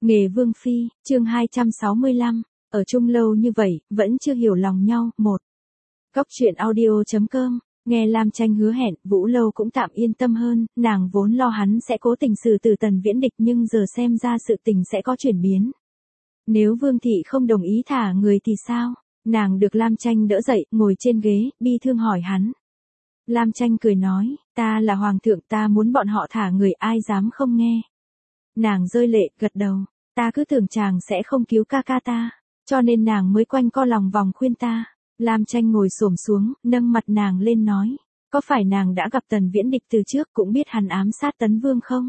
Nghề vương phi, chương 265, ở chung lâu như vậy, vẫn chưa hiểu lòng nhau. Một. Góc truyện audio.com, nghe Lam Tranh hứa hẹn, Vũ Lâu cũng tạm yên tâm hơn, nàng vốn lo hắn sẽ cố tình xử từ Tần Viễn Địch nhưng giờ xem ra sự tình sẽ có chuyển biến. Nếu Vương Thị không đồng ý thả người thì sao? Nàng được Lam Tranh đỡ dậy, ngồi trên ghế, bi thương hỏi hắn. Lam Tranh cười nói, ta là hoàng thượng, ta muốn bọn họ thả người, ai dám không nghe. Nàng rơi lệ, gật đầu, ta cứ tưởng chàng sẽ không cứu ca ca ta, cho nên nàng mới quanh co lòng vòng khuyên ta. Lam Tranh ngồi xổm xuống, nâng mặt nàng lên nói, có phải nàng đã gặp Tần Viễn Địch từ trước cũng biết hắn ám sát Tấn Vương không?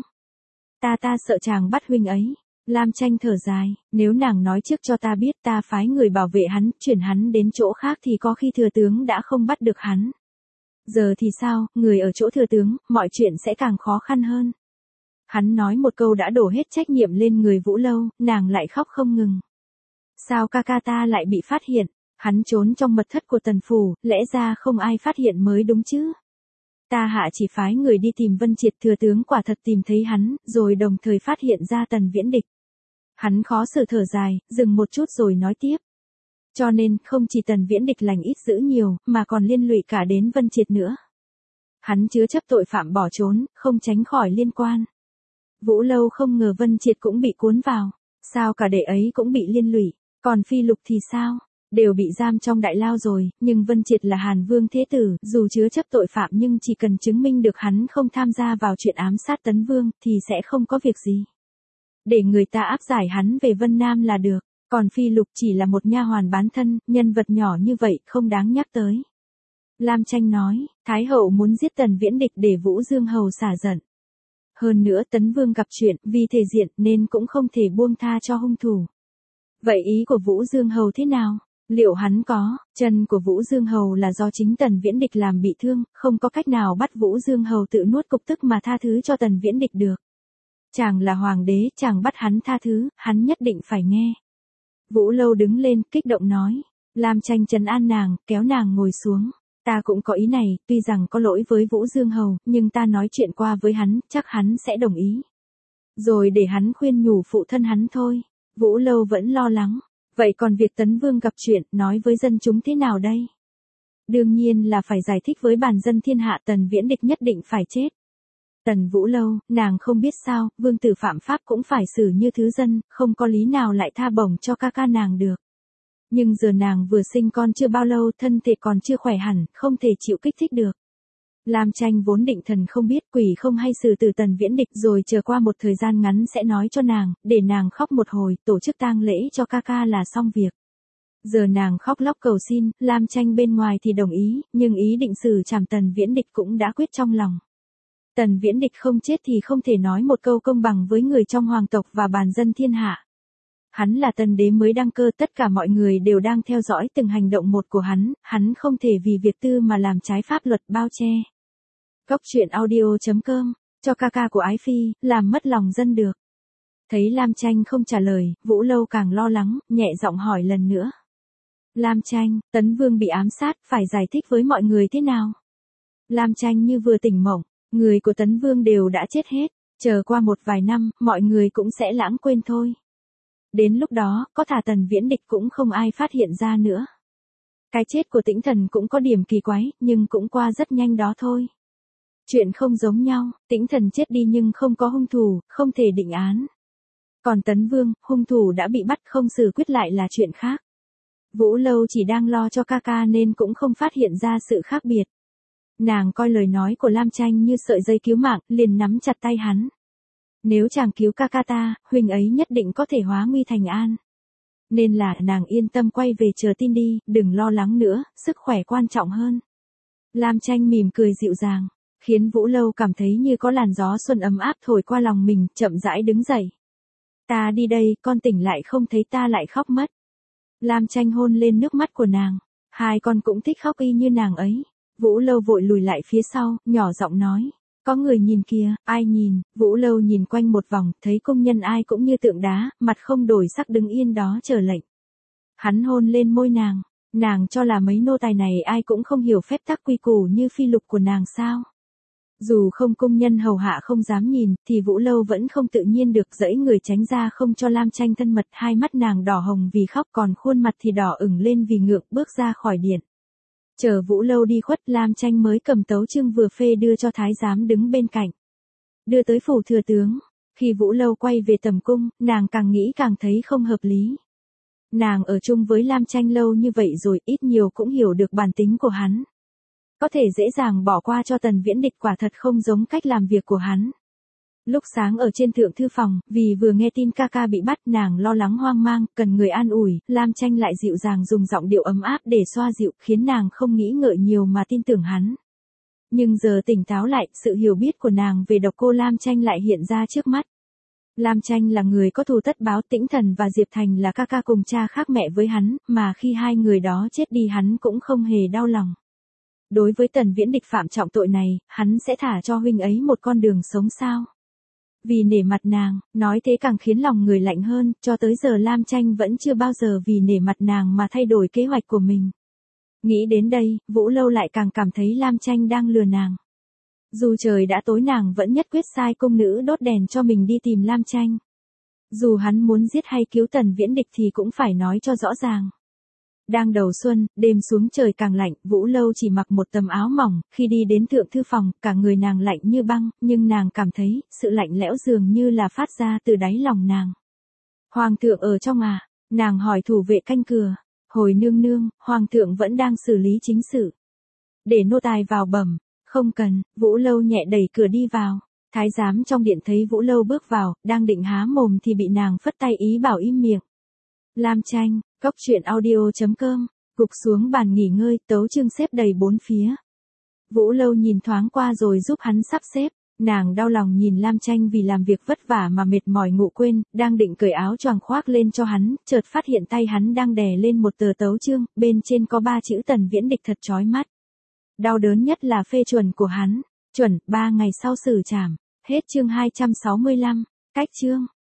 Ta sợ chàng bắt huynh ấy. Lam Tranh thở dài, nếu nàng nói trước cho ta biết, ta phái người bảo vệ hắn, chuyển hắn đến chỗ khác thì có khi thừa tướng đã không bắt được hắn. Giờ thì sao, người ở chỗ thừa tướng, mọi chuyện sẽ càng khó khăn hơn. Hắn nói một câu đã đổ hết trách nhiệm lên người Vũ Lâu, nàng lại khóc không ngừng. Sao ca ca ta lại bị phát hiện? Hắn trốn trong mật thất của Tần phủ, lẽ ra không ai phát hiện mới đúng chứ. Ta hạ chỉ phái người đi tìm Vân Triệt, thừa tướng quả thật tìm thấy hắn, rồi đồng thời phát hiện ra Tần Viễn Địch. Hắn khó xử thở dài, dừng một chút rồi nói tiếp. Cho nên, không chỉ Tần Viễn Địch lành ít dữ nhiều, mà còn liên lụy cả đến Vân Triệt nữa. Hắn chứa chấp tội phạm bỏ trốn, không tránh khỏi liên quan. Vũ Lâu không ngờ Vân Triệt cũng bị cuốn vào. Sao cả đệ ấy cũng bị liên lụy, còn Phi Lục thì sao? Đều bị giam trong đại lao rồi, nhưng Vân Triệt là Hàn Vương thế tử, dù chứa chấp tội phạm nhưng chỉ cần chứng minh được hắn không tham gia vào chuyện ám sát Tấn Vương, thì sẽ không có việc gì. Để người ta áp giải hắn về Vân Nam là được, còn Phi Lục chỉ là một nha hoàn bán thân, nhân vật nhỏ như vậy không đáng nhắc tới. Lam Tranh nói, Thái hậu muốn giết Tần Viễn Địch để Vũ Dương Hầu xả giận. Hơn nữa Tấn Vương gặp chuyện, vì thể diện nên cũng không thể buông tha cho hung thủ. Vậy ý của Vũ Dương Hầu thế nào? Liệu hắn có, chân của Vũ Dương Hầu là do chính Tần Viễn Địch làm bị thương, không có cách nào bắt Vũ Dương Hầu tự nuốt cục tức mà tha thứ cho Tần Viễn Địch được. Chàng là hoàng đế, chàng bắt hắn tha thứ, hắn nhất định phải nghe. Vũ Lâu đứng lên, kích động nói. Lam Tranh trấn an nàng, kéo nàng ngồi xuống. Ta cũng có ý này, tuy rằng có lỗi với Vũ Dương Hầu, nhưng ta nói chuyện qua với hắn, chắc hắn sẽ đồng ý. Rồi để hắn khuyên nhủ phụ thân hắn thôi. Vũ Lâu vẫn lo lắng. Vậy còn việc Tấn Vương gặp chuyện, nói với dân chúng thế nào đây? Đương nhiên là phải giải thích với bản dân thiên hạ, Tần Viễn Địch nhất định phải chết. Tần Vũ Lâu, nàng không biết sao, vương tử phạm pháp cũng phải xử như thứ dân, không có lý nào lại tha bổng cho ca ca nàng được. Nhưng giờ nàng vừa sinh con chưa bao lâu, thân thể còn chưa khỏe hẳn, không thể chịu kích thích được. Lam Tranh vốn định thần không biết quỷ không hay xử từ Tần Viễn Địch, rồi chờ qua một thời gian ngắn sẽ nói cho nàng, để nàng khóc một hồi, tổ chức tang lễ cho ca ca là xong việc. Giờ nàng khóc lóc cầu xin, Lam Tranh bên ngoài thì đồng ý, nhưng ý định xử trảm Tần Viễn Địch cũng đã quyết trong lòng. Tần Viễn Địch không chết thì không thể nói một câu công bằng với người trong hoàng tộc và bản dân thiên hạ. Hắn là Tần đế mới đăng cơ, tất cả mọi người đều đang theo dõi từng hành động một của hắn không thể vì việc tư mà làm trái pháp luật bao che. Góc truyện audio.com, cho ca ca của Ái Phi, làm mất lòng dân được. Thấy Lam Tranh không trả lời, Vũ Lâu càng lo lắng, nhẹ giọng hỏi lần nữa. Lam Tranh, Tấn Vương bị ám sát, phải giải thích với mọi người thế nào? Lam Tranh như vừa tỉnh mộng, người của Tấn Vương đều đã chết hết, chờ qua một vài năm, mọi người cũng sẽ lãng quên thôi. Đến lúc đó, có thả Tần Viễn Địch cũng không ai phát hiện ra nữa. Cái chết của Tĩnh Thần cũng có điểm kỳ quái, nhưng cũng qua rất nhanh đó thôi. Chuyện không giống nhau, Tĩnh Thần chết đi nhưng không có hung thủ, không thể định án. Còn Tấn Vương, hung thủ đã bị bắt, không xử quyết lại là chuyện khác. Vũ Lâu chỉ đang lo cho ca ca nên cũng không phát hiện ra sự khác biệt. Nàng coi lời nói của Lam Tranh như sợi dây cứu mạng, liền nắm chặt tay hắn. Nếu chàng cứu ca ca ta, huynh ấy nhất định có thể hóa nguy thành an. Nên là nàng yên tâm quay về chờ tin đi, đừng lo lắng nữa, sức khỏe quan trọng hơn. Lam Tranh mỉm cười dịu dàng, khiến Vũ Lâu cảm thấy như có làn gió xuân ấm áp thổi qua lòng mình, chậm rãi đứng dậy. Ta đi đây, con tỉnh lại không thấy ta lại khóc mất. Lam Tranh hôn lên nước mắt của nàng, hai con cũng thích khóc y như nàng ấy. Vũ Lâu vội lùi lại phía sau, nhỏ giọng nói. Có người nhìn kìa, ai nhìn? Vũ Lâu nhìn quanh một vòng, thấy công nhân ai cũng như tượng đá, mặt không đổi sắc đứng yên đó chờ lệnh. Hắn hôn lên môi nàng cho là mấy nô tài này ai cũng không hiểu phép tắc quy củ như Phi Lục của nàng sao? Dù không công nhân hầu hạ không dám nhìn, thì Vũ Lâu vẫn không tự nhiên được giãy người tránh ra không cho Lam Tranh thân mật, hai mắt nàng đỏ hồng vì khóc còn khuôn mặt thì đỏ ửng lên vì ngượng bước ra khỏi điện. Chờ Vũ Lâu đi khuất, Lam Tranh mới cầm tấu chương vừa phê đưa cho thái giám đứng bên cạnh. Đưa tới phủ thừa tướng, khi Vũ Lâu quay về tầm cung, nàng càng nghĩ càng thấy không hợp lý. Nàng ở chung với Lam Tranh lâu như vậy rồi, ít nhiều cũng hiểu được bản tính của hắn. Có thể dễ dàng bỏ qua cho Tần Viễn Địch quả thật không giống cách làm việc của hắn. Lúc sáng ở trên thượng thư phòng, vì vừa nghe tin ca ca bị bắt, nàng lo lắng hoang mang, cần người an ủi, Lam Tranh lại dịu dàng dùng giọng điệu ấm áp để xoa dịu, khiến nàng không nghĩ ngợi nhiều mà tin tưởng hắn. Nhưng giờ tỉnh táo lại, sự hiểu biết của nàng về độc cô Lam Tranh lại hiện ra trước mắt. Lam Tranh là người có thù tất báo, Tĩnh Thần và Diệp Thành là ca ca cùng cha khác mẹ với hắn, mà khi hai người đó chết đi hắn cũng không hề đau lòng. Đối với Tần Viễn Địch phạm trọng tội này, hắn sẽ thả cho huynh ấy một con đường sống sao? Vì nể mặt nàng, nói thế càng khiến lòng người lạnh hơn, cho tới giờ Lam Tranh vẫn chưa bao giờ vì nể mặt nàng mà thay đổi kế hoạch của mình. Nghĩ đến đây, Vũ Lâu lại càng cảm thấy Lam Tranh đang lừa nàng. Dù trời đã tối nàng vẫn nhất quyết sai cung nữ đốt đèn cho mình đi tìm Lam Tranh. Dù hắn muốn giết hay cứu Tần Viễn Địch thì cũng phải nói cho rõ ràng. Đang đầu xuân, đêm xuống trời càng lạnh, Vũ Lâu chỉ mặc một tấm áo mỏng, khi đi đến thượng thư phòng, cả người nàng lạnh như băng, nhưng nàng cảm thấy, sự lạnh lẽo dường như là phát ra từ đáy lòng nàng. Hoàng thượng ở trong à? Nàng hỏi thủ vệ canh cửa. Hồi nương nương, Hoàng thượng vẫn đang xử lý chính sự. Để nô tài vào bẩm. Không cần, Vũ Lâu nhẹ đẩy cửa đi vào. Thái giám trong điện thấy Vũ Lâu bước vào, đang định há mồm thì bị nàng phất tay ý bảo im miệng. Lam Tranh, Cốc Truyện Audio.com, gục xuống bàn nghỉ ngơi, tấu chương xếp đầy bốn phía. Vũ Lâu nhìn thoáng qua rồi giúp hắn sắp xếp, nàng đau lòng nhìn Lam Tranh vì làm việc vất vả mà mệt mỏi ngủ quên, đang định cởi áo choàng khoác lên cho hắn, chợt phát hiện tay hắn đang đè lên một tờ tấu chương, bên trên có 3 chữ Tần Viễn Địch thật chói mắt. Đau đớn nhất là phê chuẩn của hắn, chuẩn, 3 ngày sau xử trảm, hết chương 265, cách chương.